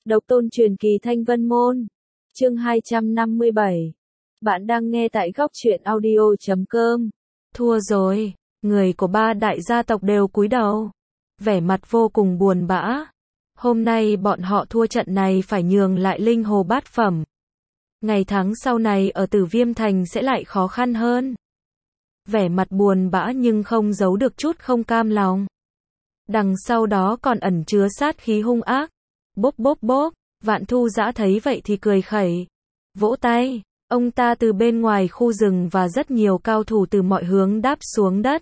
Độc tôn truyền kỳ Thanh Vân Môn. Chương 257. Bạn đang nghe tại góc truyện audio.com. Thua rồi, người của ba đại gia tộc đều cúi đầu. Vẻ mặt vô cùng buồn bã. Hôm nay bọn họ thua trận này phải nhường lại linh hồ bát phẩm. Ngày tháng sau này ở Tử Viêm Thành sẽ lại khó khăn hơn. Vẻ mặt buồn bã nhưng không giấu được chút không cam lòng. Đằng sau đó còn ẩn chứa sát khí hung ác. Bốp bốp bốp, Vạn Thu Dã thấy vậy thì cười khẩy. Vỗ tay, ông ta từ bên ngoài khu rừng và rất nhiều cao thủ từ mọi hướng đáp xuống đất.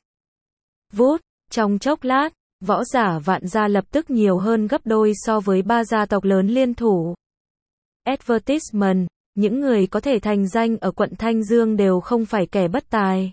Vút, trong chốc lát, võ giả Vạn gia lập tức nhiều hơn gấp đôi so với ba gia tộc lớn liên thủ. Advertisement, những người có thể thành danh ở quận Thanh Dương đều không phải kẻ bất tài.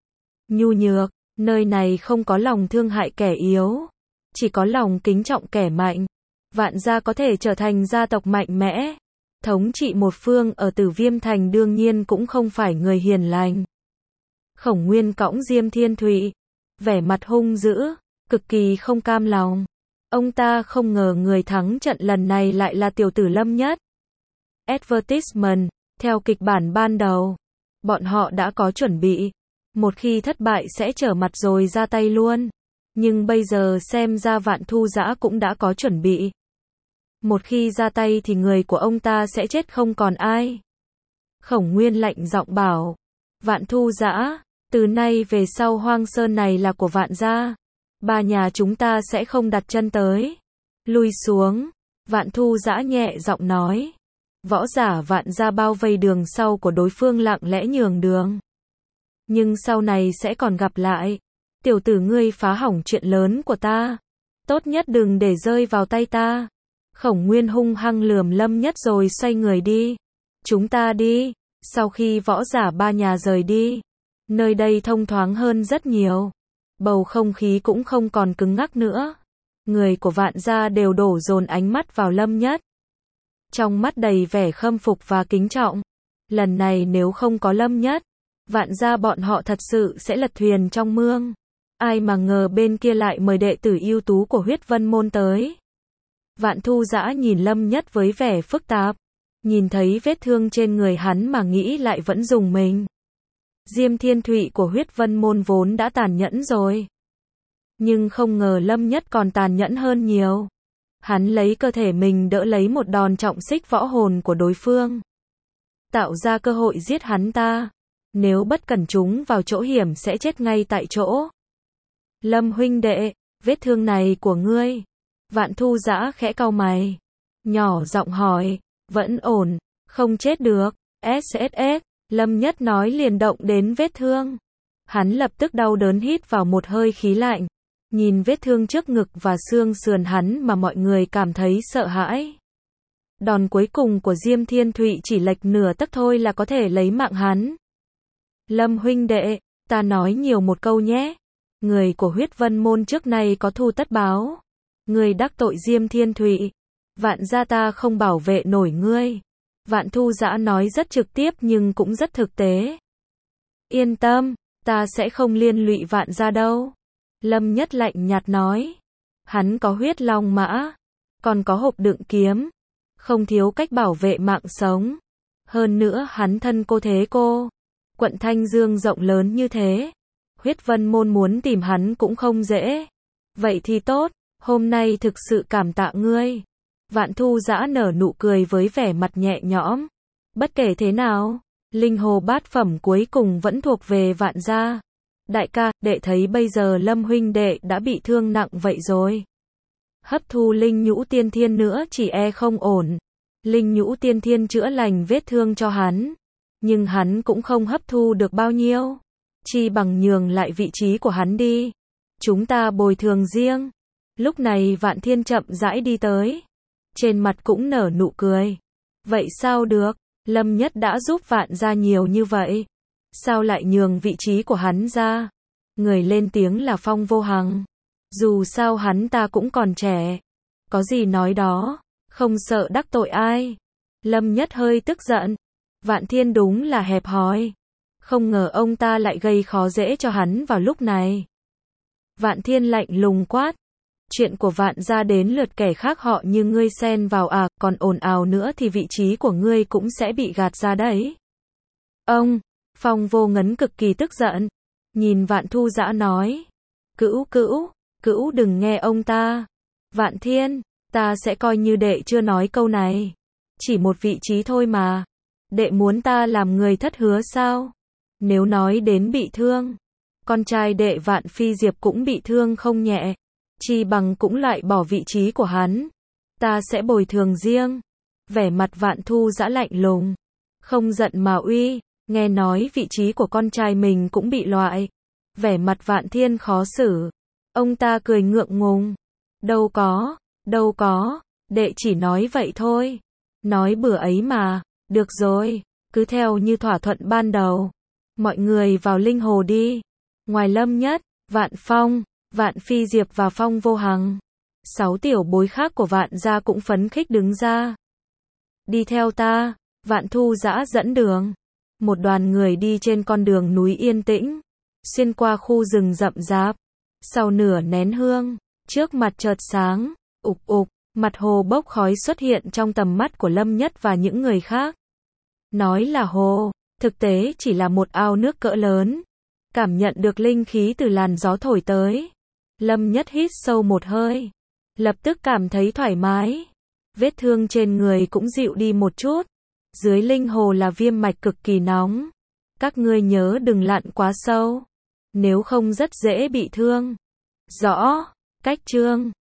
Nhu nhược, nơi này không có lòng thương hại kẻ yếu, chỉ có lòng kính trọng kẻ mạnh. Vạn gia có thể trở thành gia tộc mạnh mẽ, thống trị một phương ở Tử Viêm Thành đương nhiên cũng không phải người hiền lành. Khổng Nguyên cõng Diêm Thiên Thụy, vẻ mặt hung dữ, cực kỳ không cam lòng. Ông ta không ngờ người thắng trận lần này lại là tiểu tử Lâm Nhất. Advertisement, theo kịch bản ban đầu, bọn họ đã có chuẩn bị, một khi thất bại sẽ trở mặt rồi ra tay luôn. Nhưng bây giờ xem ra Vạn Thu Dã cũng đã có chuẩn bị. Một khi ra tay thì người của ông ta sẽ chết không còn ai. Khổng Nguyên lạnh giọng bảo, Vạn Thu Dã, từ nay về sau Hoang Sơn này là của Vạn gia. Ba nhà chúng ta sẽ không đặt chân tới. Lui xuống, Vạn Thu Dã nhẹ giọng nói. Võ giả Vạn gia bao vây đường sau của đối phương lặng lẽ nhường đường. Nhưng sau này sẽ còn gặp lại. Tiểu tử ngươi phá hỏng chuyện lớn của ta. Tốt nhất đừng để rơi vào tay ta. Khổng Nguyên hung hăng lườm Lâm Nhất rồi xoay người đi. Chúng ta đi. Sau khi võ giả ba nhà rời đi, nơi đây thông thoáng hơn rất nhiều. Bầu không khí cũng không còn cứng ngắc nữa. Người của Vạn gia đều đổ dồn ánh mắt vào Lâm Nhất. Trong mắt đầy vẻ khâm phục và kính trọng. Lần này nếu không có Lâm Nhất, Vạn gia bọn họ thật sự sẽ lật thuyền trong mương. Ai mà ngờ bên kia lại mời đệ tử ưu tú của Huyết Vân Môn tới. Vạn Thu Dã nhìn Lâm Nhất với vẻ phức tạp. Nhìn thấy vết thương trên người hắn mà nghĩ lại vẫn rùng mình. Diêm Thiên Thụy của Huyết Vân Môn vốn đã tàn nhẫn rồi. Nhưng không ngờ Lâm Nhất còn tàn nhẫn hơn nhiều. Hắn lấy cơ thể mình đỡ lấy một đòn trọng xích võ hồn của đối phương. Tạo ra cơ hội giết hắn ta. Nếu bất cẩn chúng vào chỗ hiểm sẽ chết ngay tại chỗ. Lâm huynh đệ, vết thương này của ngươi. Vạn Thu Dã khẽ cau mày. Nhỏ giọng hỏi, vẫn ổn, không chết được. SSS, Lâm Nhất nói liền động đến vết thương. Hắn lập tức đau đớn hít vào một hơi khí lạnh. Nhìn vết thương trước ngực và xương sườn hắn mà mọi người cảm thấy sợ hãi. Đòn cuối cùng của Diêm Thiên Thụy chỉ lệch nửa tấc thôi là có thể lấy mạng hắn. Lâm huynh đệ, ta nói nhiều một câu nhé. Người của Huyết Vân Môn trước nay có thù tất báo. Người đắc tội Diêm Thiên Thụy, Vạn gia ta không bảo vệ nổi ngươi. Vạn Thu Dã nói rất trực tiếp nhưng cũng rất thực tế. Yên tâm, ta sẽ không liên lụy Vạn gia đâu. Lâm Nhất lạnh nhạt nói. Hắn có huyết long mã, còn có hộp đựng kiếm, không thiếu cách bảo vệ mạng sống. Hơn nữa hắn thân cô thế cô. Quận Thanh Dương rộng lớn như thế. Huyết Vân Môn muốn tìm hắn cũng không dễ. Vậy thì tốt, hôm nay thực sự cảm tạ ngươi. Vạn Thu Dã nở nụ cười với vẻ mặt nhẹ nhõm. Bất kể thế nào, linh hồ bát phẩm cuối cùng vẫn thuộc về Vạn gia. Đại ca, đệ thấy bây giờ Lâm huynh đệ đã bị thương nặng vậy rồi. Hấp thu linh nhũ tiên thiên nữa chỉ e không ổn. Linh nhũ tiên thiên chữa lành vết thương cho hắn. Nhưng hắn cũng không hấp thu được bao nhiêu. Chi bằng nhường lại vị trí của hắn đi. Chúng ta bồi thường riêng. Lúc này Vạn Thiên chậm rãi đi tới. Trên mặt cũng nở nụ cười. Vậy sao được, Lâm Nhất đã giúp Vạn gia nhiều như vậy. Sao lại nhường vị trí của hắn ra? Người lên tiếng là Phong Vô Hằng. Dù sao hắn ta cũng còn trẻ. Có gì nói đó, không sợ đắc tội ai. Lâm Nhất hơi tức giận. Vạn Thiên đúng là hẹp hòi. Không ngờ ông ta lại gây khó dễ cho hắn vào lúc này. Vạn Thiên lạnh lùng quát. Chuyện của Vạn gia đến lượt kẻ khác họ như ngươi xen vào à, còn ồn ào nữa thì vị trí của ngươi cũng sẽ bị gạt ra đấy. Ông, Phong Vô Ngấn cực kỳ tức giận, nhìn Vạn Thu Dã nói. Cữu đừng nghe ông ta. Vạn Thiên, ta sẽ coi như đệ chưa nói câu này. Chỉ một vị trí thôi mà. Đệ muốn ta làm người thất hứa sao? Nếu nói đến bị thương, con trai đệ Vạn Phi Diệp cũng bị thương không nhẹ. Chi bằng cũng loại bỏ vị trí của hắn. Ta sẽ bồi thường riêng. Vẻ mặt Vạn Thu Dã lạnh lùng. Không giận mà uy, nghe nói vị trí của con trai mình cũng bị loại. Vẻ mặt Vạn Thiên khó xử. Ông ta cười ngượng ngùng. Đâu có, đệ chỉ nói vậy thôi. Nói bừa ấy mà, được rồi, cứ theo như thỏa thuận ban đầu. Mọi người vào linh hồ đi. Ngoài Lâm Nhất, Vạn Phong, Vạn Phi Diệp và Phong Vô Hằng, 6 tiểu bối khác của Vạn gia cũng phấn khích đứng ra. Đi theo ta, Vạn Thu Dã dẫn đường. Một đoàn người đi trên con đường núi yên tĩnh, xuyên qua khu rừng rậm rạp. Sau nửa nén hương, trước mặt chợt sáng, mặt hồ bốc khói xuất hiện trong tầm mắt của Lâm Nhất và những người khác. Nói là hồ, thực tế chỉ là một ao nước cỡ lớn. Cảm nhận được linh khí từ làn gió thổi tới. Lâm Nhất hít sâu một hơi. Lập tức cảm thấy thoải mái. Vết thương trên người cũng dịu đi một chút. Dưới linh hồ là viêm mạch cực kỳ nóng. Các ngươi nhớ đừng lặn quá sâu. Nếu không rất dễ bị thương. Rõ, cách chương.